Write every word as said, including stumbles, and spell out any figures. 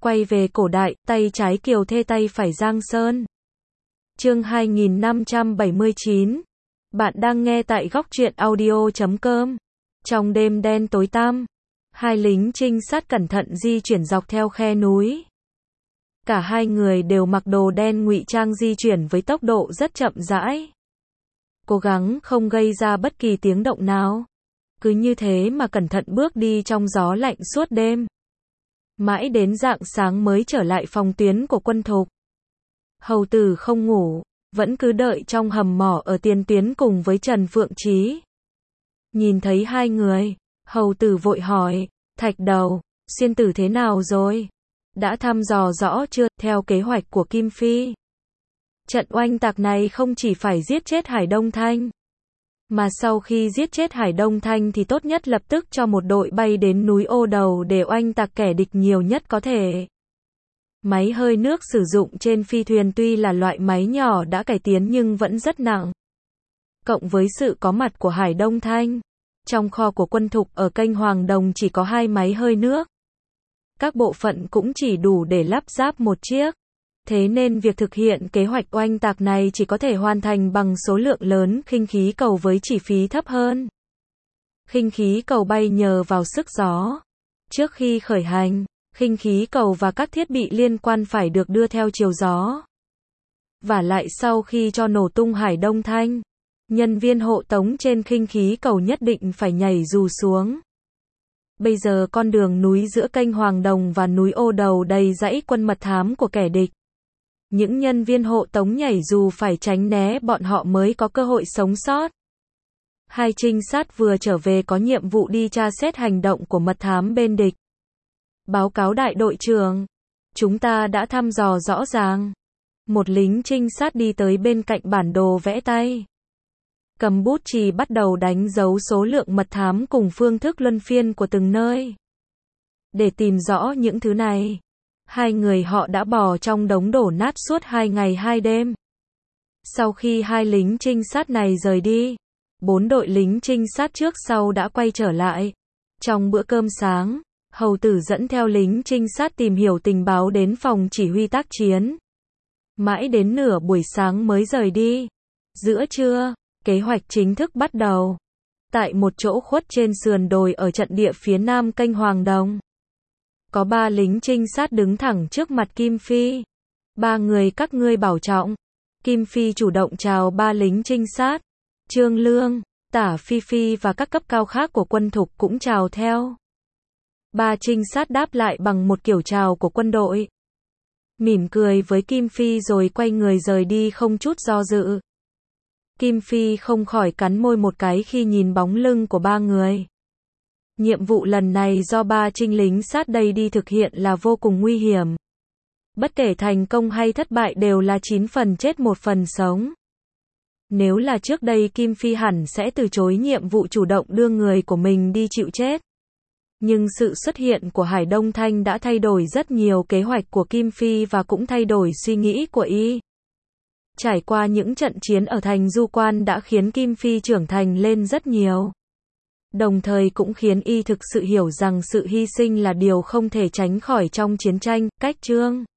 Quay về cổ đại, tay trái Kiều Thê tay phải Giang Sơn. Chương hai nghìn năm trăm bảy mươi chín. Bạn đang nghe tại góc truyện audio chấm com. Trong đêm đen tối tăm, hai lính trinh sát cẩn thận di chuyển dọc theo khe núi. Cả hai người đều mặc đồ đen ngụy trang di chuyển với tốc độ rất chậm rãi. Cố gắng không gây ra bất kỳ tiếng động nào. Cứ như thế mà cẩn thận bước đi trong gió lạnh suốt đêm. Mãi đến rạng sáng mới trở lại phòng tuyến của quân thục. Hầu Tử không ngủ, vẫn cứ đợi trong hầm mỏ ở tiền tuyến cùng với Trần Phượng Chí. Nhìn thấy hai người, Hầu Tử vội hỏi, Thạch Đầu, Xuyên Tử thế nào rồi? Đã thăm dò rõ chưa? Theo kế hoạch của Kim Phi, trận oanh tạc này không chỉ phải giết chết Hải Đông Thanh, mà sau khi giết chết Hải Đông Thanh thì tốt nhất lập tức cho một đội bay đến núi Ô Đầu để oanh tạc kẻ địch nhiều nhất có thể. Máy hơi nước sử dụng trên phi thuyền tuy là loại máy nhỏ đã cải tiến nhưng vẫn rất nặng. Cộng với sự có mặt của Hải Đông Thanh, trong kho của quân thục ở kênh Hoàng Đồng chỉ có hai máy hơi nước. Các bộ phận cũng chỉ đủ để lắp ráp một chiếc. Thế nên việc thực hiện kế hoạch oanh tạc này chỉ có thể hoàn thành bằng số lượng lớn khinh khí cầu với chi phí thấp hơn. Khinh khí cầu bay nhờ vào sức gió. Trước khi khởi hành, khinh khí cầu và các thiết bị liên quan phải được đưa theo chiều gió. Và lại sau khi cho nổ tung Hải Đông Thanh, nhân viên hộ tống trên khinh khí cầu nhất định phải nhảy dù xuống. Bây giờ con đường núi giữa kênh Hoàng Đồng và núi Ô Đầu đầy dãy quân mật thám của kẻ địch. Những nhân viên hộ tống nhảy dù phải tránh né bọn họ mới có cơ hội sống sót. Hai trinh sát vừa trở về có nhiệm vụ đi tra xét hành động của mật thám bên địch. Báo cáo đại đội trưởng, chúng ta đã thăm dò rõ ràng. Một lính trinh sát đi tới bên cạnh bản đồ vẽ tay. Cầm bút chì bắt đầu đánh dấu số lượng mật thám cùng phương thức luân phiên của từng nơi. Để tìm rõ những thứ này, hai người họ đã bò trong đống đổ nát suốt hai ngày hai đêm. Sau khi hai lính trinh sát này rời đi, bốn đội lính trinh sát trước sau đã quay trở lại. Trong bữa cơm sáng, Hầu Tử dẫn theo lính trinh sát tìm hiểu tình báo đến phòng chỉ huy tác chiến. Mãi đến nửa buổi sáng mới rời đi. Giữa trưa, kế hoạch chính thức bắt đầu. Tại một chỗ khuất trên sườn đồi ở trận địa phía nam kênh Hoàng Đồng, có ba lính trinh sát đứng thẳng trước mặt Kim Phi. Ba người các ngươi bảo trọng. Kim Phi chủ động chào ba lính trinh sát. Trương Lương, Tả Phi Phi và các cấp cao khác của quân thục cũng chào theo. Ba trinh sát đáp lại bằng một kiểu chào của quân đội. Mỉm cười với Kim Phi rồi quay người rời đi không chút do dự. Kim Phi không khỏi cắn môi một cái khi nhìn bóng lưng của ba người. Nhiệm vụ lần này do ba trinh lính sát đây đi thực hiện là vô cùng nguy hiểm. Bất kể thành công hay thất bại đều là chín phần chết một phần sống. Nếu là trước đây Kim Phi hẳn sẽ từ chối nhiệm vụ chủ động đưa người của mình đi chịu chết. Nhưng sự xuất hiện của Hải Đông Thanh đã thay đổi rất nhiều kế hoạch của Kim Phi và cũng thay đổi suy nghĩ của y. Trải qua những trận chiến ở thành Du Quan đã khiến Kim Phi trưởng thành lên rất nhiều. Đồng thời cũng khiến y thực sự hiểu rằng sự hy sinh là điều không thể tránh khỏi trong chiến tranh. Cách Trương